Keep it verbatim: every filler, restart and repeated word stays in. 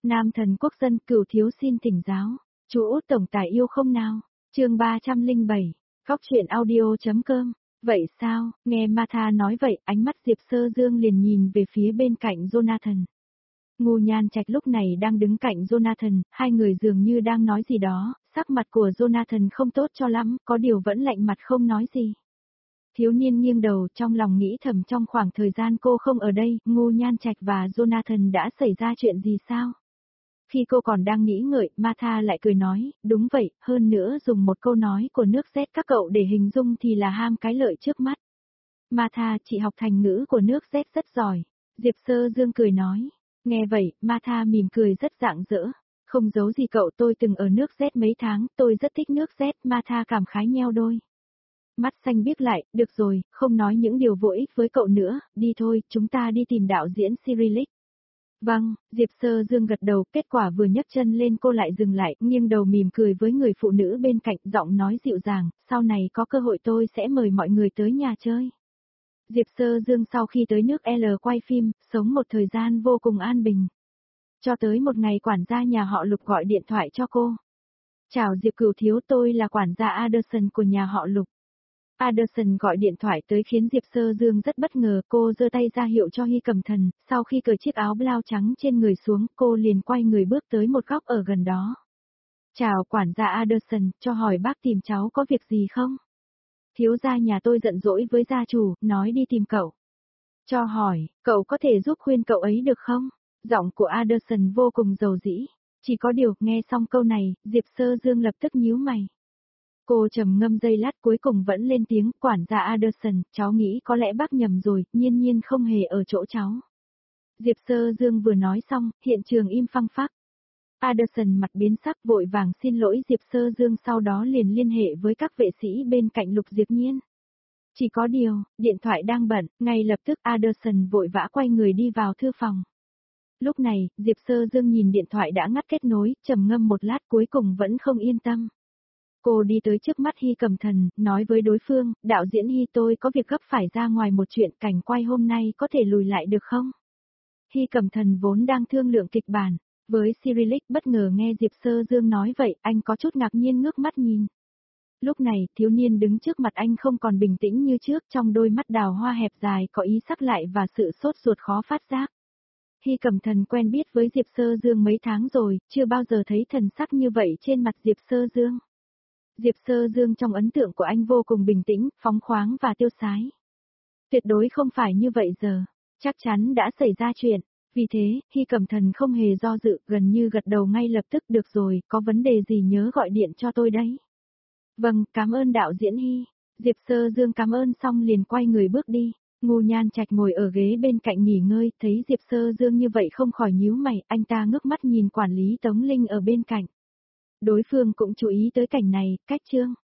Nam thần quốc dân cửu thiếu xin thỉnh giáo. Chú Út tổng tài yêu không nào? Chương ba trăm lẻ bảy, Góc truyện audio.com. Vậy sao? Nghe Martha nói vậy, ánh mắt Diệp Sơ Dương liền nhìn về phía bên cạnh Jonathan. Ngô Nhan Trạch lúc này đang đứng cạnh Jonathan, hai người dường như đang nói gì đó, sắc mặt của Jonathan không tốt cho lắm, có điều vẫn lạnh mặt không nói gì. Thiếu niên nghiêng đầu trong lòng nghĩ thầm trong khoảng thời gian cô không ở đây, Ngô Nhan Trạch và Jonathan đã xảy ra chuyện gì sao? Khi cô còn đang nghĩ ngợi, Martha lại cười nói, đúng vậy, hơn nữa dùng một câu nói của nước Z các cậu để hình dung thì là ham cái lợi trước mắt. Martha, chị học thành ngữ của nước Z rất giỏi. Diệp Sơ Dương cười nói. Nghe vậy, Martha mỉm cười rất rạng rỡ. Không giấu gì cậu, tôi từng ở nước Z mấy tháng, tôi rất thích nước Z, Martha cảm khái nheo đôi. Mắt xanh biếc lại, được rồi, không nói những điều vô ích với cậu nữa, đi thôi, chúng ta đi tìm đạo diễn Cyrillic. Vâng, Diệp Sơ Dương gật đầu, kết quả vừa nhấc chân lên cô lại dừng lại, nghiêng đầu mỉm cười với người phụ nữ bên cạnh, giọng nói dịu dàng, sau này có cơ hội tôi sẽ mời mọi người tới nhà chơi. Diệp Sơ Dương sau khi tới nước L quay phim, sống một thời gian vô cùng an bình. Cho tới một ngày quản gia nhà họ Lục gọi điện thoại cho cô. Chào Diệp Cửu thiếu, tôi là quản gia Anderson của nhà họ Lục. Anderson gọi điện thoại tới khiến Diệp Sơ Dương rất bất ngờ, cô giơ tay ra hiệu cho Hy Cầm Thần, sau khi cởi chiếc áo blau trắng trên người xuống, cô liền quay người bước tới một góc ở gần đó. Chào quản gia Anderson, cho hỏi bác tìm cháu có việc gì không? Thiếu gia nhà tôi giận dỗi với gia chủ, nói đi tìm cậu. Cho hỏi, cậu có thể giúp khuyên cậu ấy được không? Giọng của Anderson vô cùng dầu dĩ. Chỉ có điều, nghe xong câu này, Diệp Sơ Dương lập tức nhíu mày. Cô trầm ngâm giây lát cuối cùng vẫn lên tiếng, quản gia Anderson, cháu nghĩ có lẽ bác nhầm rồi, nhiên nhiên không hề ở chỗ cháu. Diệp Sơ Dương vừa nói xong, hiện trường im phăng phắc. Anderson mặt biến sắc vội vàng xin lỗi Diệp Sơ Dương, sau đó liền liên hệ với các vệ sĩ bên cạnh Lục Diệp Nhiên. Chỉ có điều, điện thoại đang bận, ngay lập tức Anderson vội vã quay người đi vào thư phòng. Lúc này, Diệp Sơ Dương nhìn điện thoại đã ngắt kết nối, trầm ngâm một lát cuối cùng vẫn không yên tâm. Cô đi tới trước mắt Hy Cầm Thần, nói với đối phương, đạo diễn Hy tôi có việc gấp phải ra ngoài một chuyện, cảnh quay hôm nay có thể lùi lại được không? Hy Cầm Thần vốn đang thương lượng kịch bản, với Cyrillic bất ngờ nghe Diệp Sơ Dương nói vậy, anh có chút ngạc nhiên ngước mắt nhìn. Lúc này, thiếu niên đứng trước mặt anh không còn bình tĩnh như trước, trong đôi mắt đào hoa hẹp dài có ý sắc lại và sự sốt ruột khó phát giác. Hy Cầm Thần quen biết với Diệp Sơ Dương mấy tháng rồi, chưa bao giờ thấy thần sắc như vậy trên mặt Diệp Sơ Dương. Diệp Sơ Dương trong ấn tượng của anh vô cùng bình tĩnh, phóng khoáng và tiêu sái. Tuyệt đối không phải như vậy giờ, chắc chắn đã xảy ra chuyện, vì thế, Hy Cầm Thần không hề do dự, gần như gật đầu ngay lập tức, được rồi, có vấn đề gì nhớ gọi điện cho tôi đấy. Vâng, cảm ơn đạo diễn Hy. Diệp Sơ Dương cảm ơn xong liền quay người bước đi. Ngô Nhan Trạch ngồi ở ghế bên cạnh nghỉ ngơi, thấy Diệp Sơ Dương như vậy không khỏi nhíu mày, anh ta ngước mắt nhìn quản lý Tống Linh ở bên cạnh. Đối phương cũng chú ý tới cảnh này, cách chương.